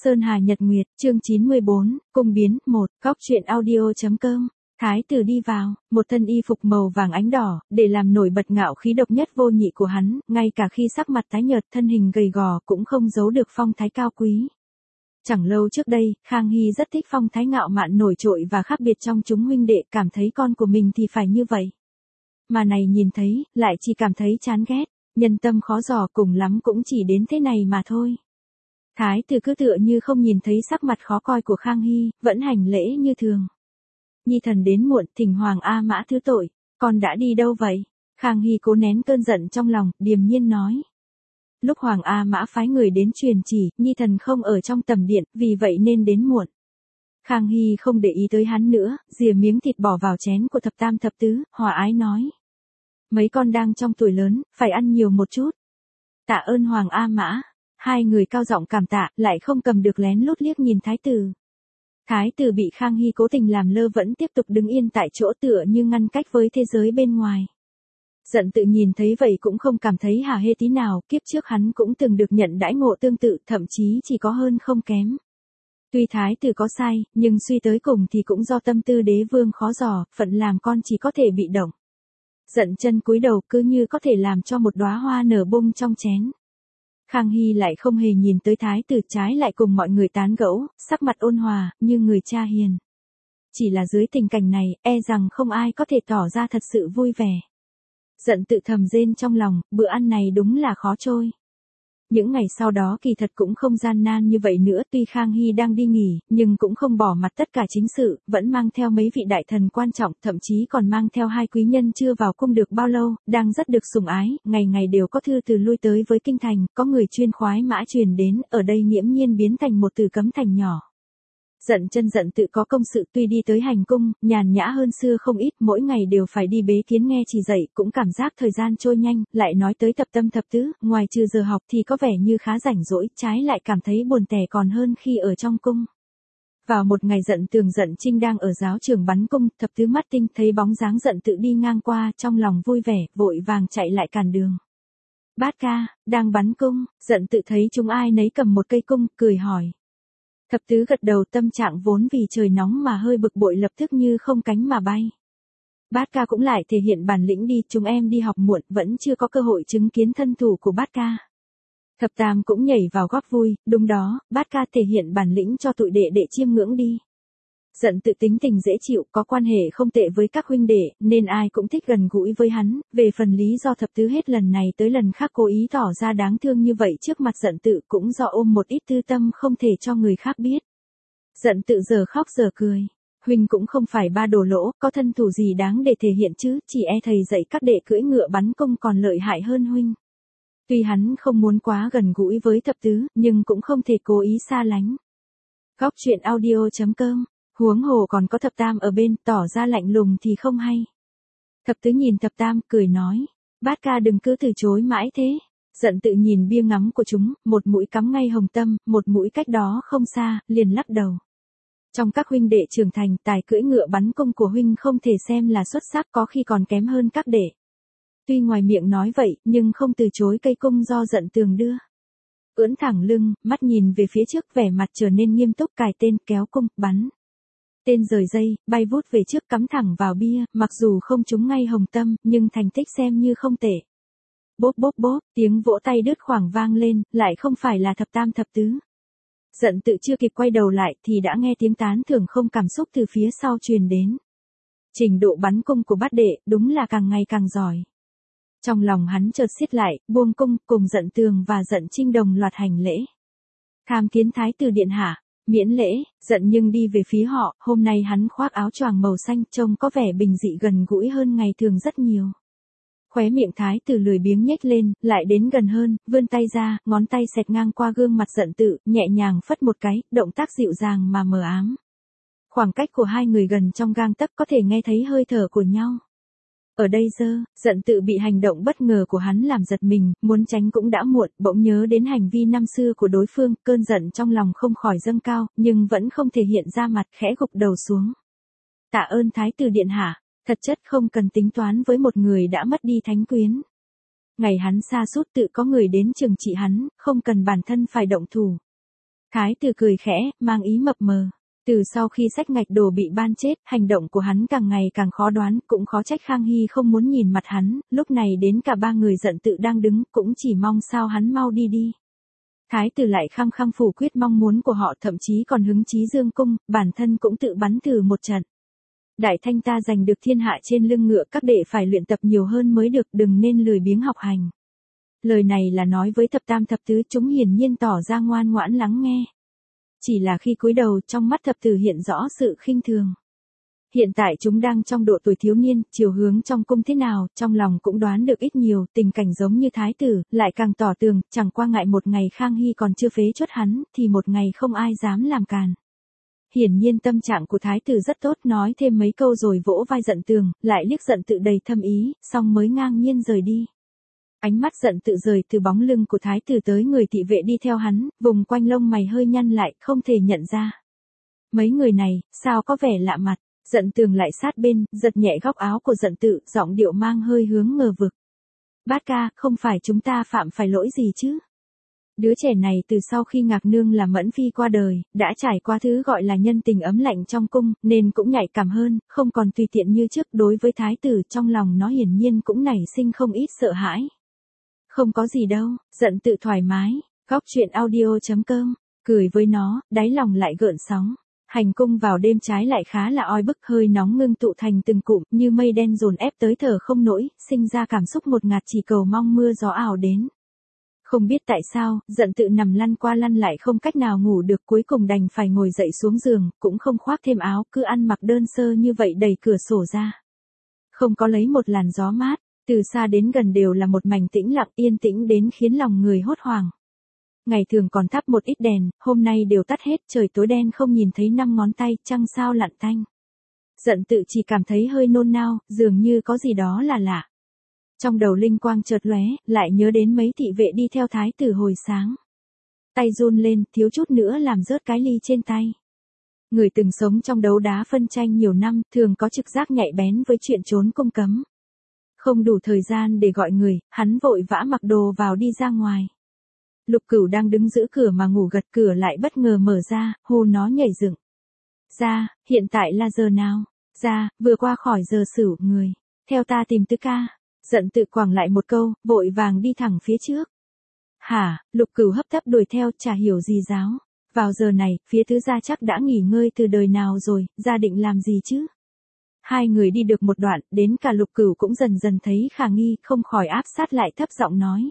Sơn Hà Nhật Nguyệt, chương 94, cung biến, 1, góc truyện audio.com. Thái tử đi vào, một thân y phục màu vàng ánh đỏ, để làm nổi bật ngạo khí độc nhất vô nhị của hắn, ngay cả khi sắc mặt tái nhợt thân hình gầy gò cũng không giấu được phong thái cao quý. Chẳng lâu trước đây, Khang Hy rất thích phong thái ngạo mạn nổi trội và khác biệt trong chúng huynh đệ, cảm thấy con của mình thì phải như vậy. Mà này nhìn thấy, lại chỉ cảm thấy chán ghét, nhân tâm khó dò, cùng lắm cũng chỉ đến thế này mà thôi. Thái tử cứ tựa như không nhìn thấy sắc mặt khó coi của Khang Hy, vẫn hành lễ như thường. Nhi thần đến muộn, thỉnh Hoàng A Mã thứ tội, con đã đi đâu vậy? Khang Hy cố nén cơn giận trong lòng, điềm nhiên nói. Lúc Hoàng A Mã phái người đến truyền chỉ, Nhi thần không ở trong tầm điện, vì vậy nên đến muộn. Khang Hy không để ý tới hắn nữa, rìa miếng thịt bỏ vào chén của thập tam thập tứ, hòa ái nói. Mấy con đang trong tuổi lớn, phải ăn nhiều một chút. Tạ ơn Hoàng A Mã. Hai người cao giọng cảm tạ, lại không cầm được lén lút liếc nhìn thái tử. Thái tử bị Khang Hy cố tình làm lơ vẫn tiếp tục đứng yên tại chỗ tựa như ngăn cách với thế giới bên ngoài. Giận tự nhìn thấy vậy cũng không cảm thấy hả hê tí nào, kiếp trước hắn cũng từng được nhận đãi ngộ tương tự, thậm chí chỉ có hơn không kém. Tuy thái tử có sai, nhưng suy tới cùng thì cũng do tâm tư đế vương khó dò, phận làm con chỉ có thể bị động. Giận chân cúi đầu cứ như có thể làm cho một đóa hoa nở bung trong chén. Khang Hy lại không hề nhìn tới thái tử, trái lại cùng mọi người tán gẫu, sắc mặt ôn hòa, như người cha hiền. Chỉ là dưới tình cảnh này, e rằng không ai có thể tỏ ra thật sự vui vẻ. Giận tự thầm rên trong lòng, bữa ăn này đúng là khó trôi. Những ngày sau đó kỳ thật cũng không gian nan như vậy nữa, tuy Khang Hy đang đi nghỉ, nhưng cũng không bỏ mặt tất cả chính sự, vẫn mang theo mấy vị đại thần quan trọng, thậm chí còn mang theo hai quý nhân chưa vào cung được bao lâu, đang rất được sủng ái, ngày ngày đều có thư từ lui tới với kinh thành, có người chuyên khoái mã truyền đến, ở đây nghiễm nhiên biến thành một từ cấm thành nhỏ. Giận chân giận tự có công sự, tuy đi tới hành cung, nhàn nhã hơn xưa không ít, mỗi ngày đều phải đi bế kiến nghe chỉ dạy, cũng cảm giác thời gian trôi nhanh, lại nói tới thập tâm thập tứ, ngoài trừ giờ học thì có vẻ như khá rảnh rỗi, trái lại cảm thấy buồn tẻ còn hơn khi ở trong cung. Vào một ngày Giận Tường Giận Trinh đang ở giáo trường bắn cung, thập tứ mắt tinh thấy bóng dáng Giận tự đi ngang qua, trong lòng vui vẻ, vội vàng chạy lại cản đường. Bát ca, đang bắn cung, Giận tự thấy chúng ai nấy cầm một cây cung, cười hỏi. Thập tứ gật đầu, tâm trạng vốn vì trời nóng mà hơi bực bội lập tức như không cánh mà bay. Bát ca cũng lại thể hiện bản lĩnh đi, chúng em đi học muộn vẫn chưa có cơ hội chứng kiến thân thủ của bát ca. Thập tam cũng nhảy vào góp vui, đúng đó, bát ca thể hiện bản lĩnh cho tụi đệ đệ chiêm ngưỡng đi. Giận tự tính tình dễ chịu, có quan hệ không tệ với các huynh đệ, nên ai cũng thích gần gũi với hắn, về phần lý do thập tứ hết lần này tới lần khác cố ý tỏ ra đáng thương như vậy trước mặt Giận tự cũng do ôm một ít tư tâm không thể cho người khác biết. Giận tự giờ khóc giờ cười. Huynh cũng không phải ba đồ lỗ, có thân thủ gì đáng để thể hiện chứ, chỉ e thầy dạy các đệ cưỡi ngựa bắn cung còn lợi hại hơn huynh. Tuy hắn không muốn quá gần gũi với thập tứ, nhưng cũng không thể cố ý xa lánh. Góc truyện audio.com. Huống hồ còn có thập tam ở bên, tỏ ra lạnh lùng thì không hay. Thập tứ nhìn thập tam, cười nói. Bát ca đừng cứ từ chối mãi thế. Giận tự nhìn bia ngắm của chúng, một mũi cắm ngay hồng tâm, một mũi cách đó không xa, liền lắc đầu. Trong các huynh đệ trưởng thành, tài cưỡi ngựa bắn cung của huynh không thể xem là xuất sắc, có khi còn kém hơn các đệ. Tuy ngoài miệng nói vậy, nhưng không từ chối cây cung do Giận Tường đưa. Ưỡn thẳng lưng, mắt nhìn về phía trước, vẻ mặt trở nên nghiêm túc, cài tên, kéo cung, bắn. Tên rời dây, bay vút về trước cắm thẳng vào bia, mặc dù không trúng ngay hồng tâm, nhưng thành tích xem như không tệ. Bốp bốp bốp, tiếng vỗ tay đứt khoảng vang lên, lại không phải là thập tam thập tứ. Giận tự chưa kịp quay đầu lại thì đã nghe tiếng tán thưởng không cảm xúc từ phía sau truyền đến. Trình độ bắn cung của bát đệ, đúng là càng ngày càng giỏi. Trong lòng hắn chợt xiết lại, buông cung, cùng Giận Tường và Giận Trinh đồng loạt hành lễ. Tham kiến thái tử điện hạ. Miễn lễ, Giận nhưng đi về phía họ, hôm nay hắn khoác áo choàng màu xanh trông có vẻ bình dị gần gũi hơn ngày thường rất nhiều. Khóe miệng thái tử lười biếng nhếch lên, lại đến gần hơn, vươn tay ra, ngón tay xẹt ngang qua gương mặt Giận tự, nhẹ nhàng phất một cái, động tác dịu dàng mà mờ ám. Khoảng cách của hai người gần trong gang tấc có thể nghe thấy hơi thở của nhau. Ở đây Giận tự bị hành động bất ngờ của hắn làm giật mình, muốn tránh cũng đã muộn, bỗng nhớ đến hành vi năm xưa của đối phương, cơn giận trong lòng không khỏi dâng cao, nhưng vẫn không thể hiện ra mặt, khẽ gục đầu xuống. Tạ ơn thái tử điện hạ, thật chất không cần tính toán với một người đã mất đi thánh quyến. Ngày hắn sa sút tự có người đến trừng trị hắn, không cần bản thân phải động thủ. Thái tử cười khẽ, mang ý mập mờ. Từ sau khi sách ngạch đồ bị ban chết, hành động của hắn càng ngày càng khó đoán, cũng khó trách Khang Hy không muốn nhìn mặt hắn, lúc này đến cả ba người giận tự đang đứng, cũng chỉ mong sao hắn mau đi đi. Thái tử lại khăng khăng phủ quyết mong muốn của họ, thậm chí còn hứng chí dương cung, bản thân cũng tự bắn thử một trận. Đại Thanh ta giành được thiên hạ trên lưng ngựa, các đệ phải luyện tập nhiều hơn mới được, đừng nên lười biếng học hành. Lời này là nói với thập tam thập tứ, chúng hiển nhiên tỏ ra ngoan ngoãn lắng nghe. Chỉ là khi cúi đầu, trong mắt thập tử hiện rõ sự khinh thường. Hiện tại chúng đang trong độ tuổi thiếu niên, chiều hướng trong cung thế nào, trong lòng cũng đoán được ít nhiều, tình cảnh giống như thái tử, lại càng tỏ tường, chẳng qua ngại một ngày Khang Hy còn chưa phế chốt hắn, thì một ngày không ai dám làm càn. Hiển nhiên tâm trạng của thái tử rất tốt, nói thêm mấy câu rồi vỗ vai giận tường, lại liếc giận tự đầy thâm ý, xong mới ngang nhiên rời đi. Ánh mắt giận tự rời từ bóng lưng của thái tử tới người thị vệ đi theo hắn, vùng quanh lông mày hơi nhăn lại, không thể nhận ra. Mấy người này, sao có vẻ lạ mặt, giận tường lại sát bên, giật nhẹ góc áo của giận tự, giọng điệu mang hơi hướng ngờ vực. Bát ca, không phải chúng ta phạm phải lỗi gì chứ? Đứa trẻ này từ sau khi Ngạc Nương làm Mẫn Phi qua đời, đã trải qua thứ gọi là nhân tình ấm lạnh trong cung, nên cũng nhạy cảm hơn, không còn tùy tiện như trước. Đối với thái tử, trong lòng nó hiển nhiên cũng nảy sinh không ít sợ hãi. Không có gì đâu, giận tự thoải mái, góc chuyện audio.com, cười với nó, đáy lòng lại gợn sóng. Hành cung vào đêm trái lại khá là oi bức, hơi nóng ngưng tụ thành từng cụm, như mây đen dồn ép tới thở không nổi, sinh ra cảm xúc ngột ngạt, chỉ cầu mong mưa gió ảo đến. Không biết tại sao, giận tự nằm lăn qua lăn lại không cách nào ngủ được, cuối cùng đành phải ngồi dậy xuống giường, cũng không khoác thêm áo, cứ ăn mặc đơn sơ như vậy, đẩy cửa sổ ra. Không có lấy một làn gió mát, từ xa đến gần đều là một mảnh tĩnh lặng, yên tĩnh đến khiến lòng người hốt hoảng. Ngày thường còn thắp một ít đèn, hôm nay đều tắt hết, trời tối đen không nhìn thấy năm ngón tay, trăng sao lặn tanh. Giận tự chỉ cảm thấy hơi nôn nao, dường như có gì đó là lạ. Trong đầu linh quang chợt lóe, lại nhớ đến mấy thị vệ đi theo thái tử hồi sáng. Tay run lên, thiếu chút nữa làm rớt cái ly trên tay. Người từng sống trong đấu đá phân tranh nhiều năm, thường có trực giác nhạy bén với chuyện trốn cung cấm. Không đủ thời gian để gọi người, hắn vội vã mặc đồ vào đi ra ngoài. Lục Cửu đang đứng giữ cửa mà ngủ gật, cửa lại bất ngờ mở ra, hù nó nhảy dựng. Ra, hiện tại là giờ nào? Ra, vừa qua khỏi giờ sửu, người. Theo ta tìm Tứ ca. Giận tự quẳng lại một câu, vội vàng đi thẳng phía trước. Hả, Lục Cửu hấp tấp đuổi theo, chả hiểu gì giáo. Vào giờ này, phía tứ gia chắc đã nghỉ ngơi từ đời nào rồi, gia định làm gì chứ? Hai người đi được một đoạn, đến cả Lục Cửu cũng dần dần thấy khả nghi, không khỏi áp sát lại thấp giọng nói.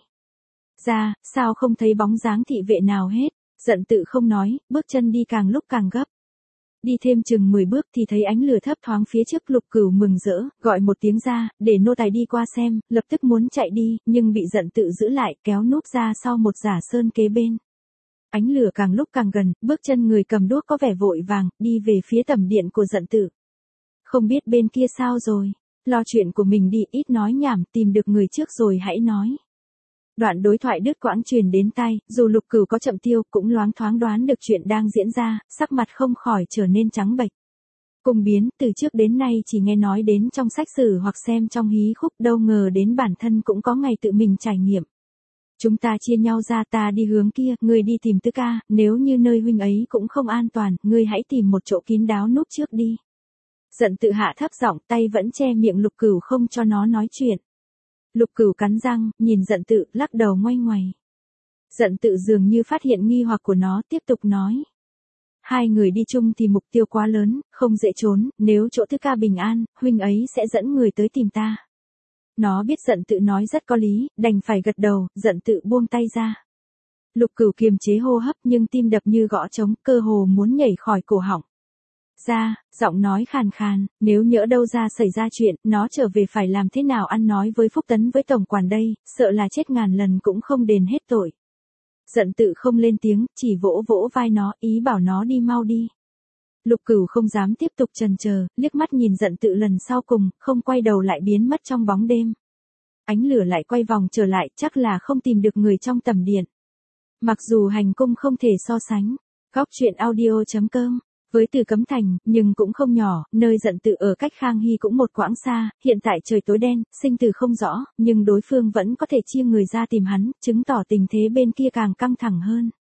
Ra, sao không thấy bóng dáng thị vệ nào hết? Giận tự không nói, bước chân đi càng lúc càng gấp. Đi thêm chừng 10 bước thì thấy ánh lửa thấp thoáng phía trước. Lục Cửu mừng rỡ, gọi một tiếng ra, để nô tài đi qua xem, lập tức muốn chạy đi, nhưng bị giận tự giữ lại, kéo núp ra sau một giả sơn kế bên. Ánh lửa càng lúc càng gần, bước chân người cầm đuốc có vẻ vội vàng, đi về phía tầm điện của giận tự. Không biết bên kia sao rồi, lo chuyện của mình đi, ít nói nhảm, tìm được người trước rồi hãy nói. Đoạn đối thoại đứt quãng truyền đến tai, dù Lục Cửu có chậm tiêu, cũng loáng thoáng đoán được chuyện đang diễn ra, sắc mặt không khỏi trở nên trắng bệch. Cung biến, từ trước đến nay chỉ nghe nói đến trong sách sử hoặc xem trong hí khúc, đâu ngờ đến bản thân cũng có ngày tự mình trải nghiệm. Chúng ta chia nhau ra, ta đi hướng kia, ngươi đi tìm Tứ ca, nếu như nơi huynh ấy cũng không an toàn, ngươi hãy tìm một chỗ kín đáo núp trước đi. Giận tự hạ thấp giọng, tay vẫn che miệng Lục Cửu không cho nó nói chuyện. Lục Cửu cắn răng, nhìn giận tự, lắc đầu ngoay ngoày. Giận tự dường như phát hiện nghi hoặc của nó, tiếp tục nói. Hai người đi chung thì mục tiêu quá lớn, không dễ trốn, nếu chỗ Tứ ca bình an, huynh ấy sẽ dẫn người tới tìm ta. Nó biết giận tự nói rất có lý, đành phải gật đầu, giận tự buông tay ra. Lục Cửu kiềm chế hô hấp nhưng tim đập như gõ trống, cơ hồ muốn nhảy khỏi cổ họng. Ra, giọng nói khàn khàn, nếu nhỡ đâu ra xảy ra chuyện, nó trở về phải làm thế nào ăn nói với Phúc Tấn với tổng quản đây, sợ là chết ngàn lần cũng không đền hết tội. Giận tự không lên tiếng, chỉ vỗ vỗ vai nó, ý bảo nó đi mau đi. Lục Cửu không dám tiếp tục chần chờ, liếc mắt nhìn giận tự lần sau cùng, không quay đầu lại biến mất trong bóng đêm. Ánh lửa lại quay vòng trở lại, chắc là không tìm được người trong tầm điện. Mặc dù hành cung không thể so sánh, góc chuyện audio.com. Với Từ Cấm Thành, nhưng cũng không nhỏ, nơi giận tự ở cách Khang Hy cũng một quãng xa, hiện tại trời tối đen, sinh tử không rõ, nhưng đối phương vẫn có thể chia người ra tìm hắn, chứng tỏ tình thế bên kia càng căng thẳng hơn.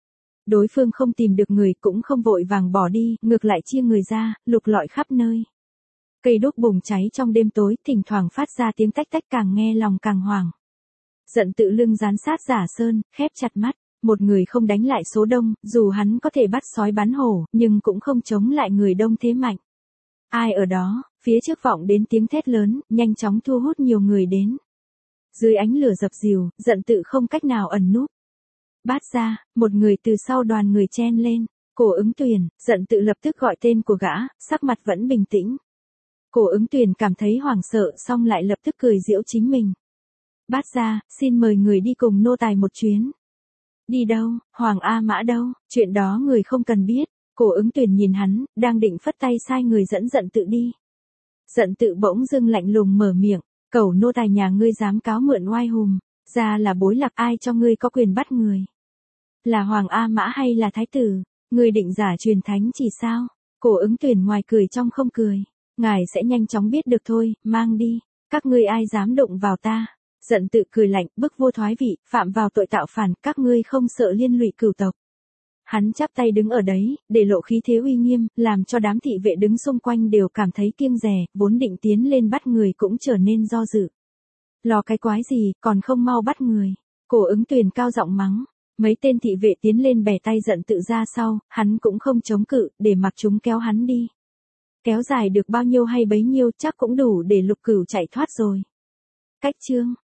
Đối phương không tìm được người cũng không vội vàng bỏ đi, ngược lại chia người ra, lục lọi khắp nơi. Cây đuốc bùng cháy trong đêm tối, thỉnh thoảng phát ra tiếng tách tách càng nghe lòng càng hoảng. Giận tự lưng dán sát Giả Sơn, khép chặt mắt. Một người không đánh lại số đông, dù hắn có thể bắt sói bắn hổ, nhưng cũng không chống lại người đông thế mạnh. Ai ở đó, phía trước vọng đến tiếng thét lớn, nhanh chóng thu hút nhiều người đến. Dưới ánh lửa dập dìu, giận tự không cách nào ẩn núp. Bát gia, một người từ sau đoàn người chen lên. Cổ Ứng Tuyền, giận tự lập tức gọi tên của gã, sắc mặt vẫn bình tĩnh. Cổ Ứng Tuyền cảm thấy hoảng sợ xong lại lập tức cười giễu chính mình. Bát gia, xin mời người đi cùng nô tài một chuyến. Đi đâu, Hoàng A Mã đâu, chuyện đó người không cần biết. Cổ Ứng Tuyền nhìn hắn, đang định phất tay sai người dẫn giận tự đi. Giận tự bỗng dưng lạnh lùng mở miệng, cẩu nô tài nhà ngươi dám cáo mượn oai hùng, ra là bối lạc, ai cho ngươi có quyền bắt người. Là Hoàng A Mã hay là thái tử, ngươi định giả truyền thánh chỉ sao? Cổ Ứng Tuyền ngoài cười trong không cười, ngài sẽ nhanh chóng biết được thôi, mang đi, các ngươi ai dám động vào ta. Giận tự cười lạnh, bức vô thoái vị, phạm vào tội tạo phản, các ngươi không sợ liên lụy cửu tộc. Hắn chắp tay đứng ở đấy, để lộ khí thế uy nghiêm, làm cho đám thị vệ đứng xung quanh đều cảm thấy kiêng dè, vốn định tiến lên bắt người cũng trở nên do dự. Lo cái quái gì, còn không mau bắt người. Cổ Ứng Tuyền cao giọng mắng. Mấy tên thị vệ tiến lên bẻ tay giận tự ra sau, hắn cũng không chống cự, để mặc chúng kéo hắn đi. Kéo dài được bao nhiêu hay bấy nhiêu chắc cũng đủ để Lục Cửu chạy thoát rồi. Cách chương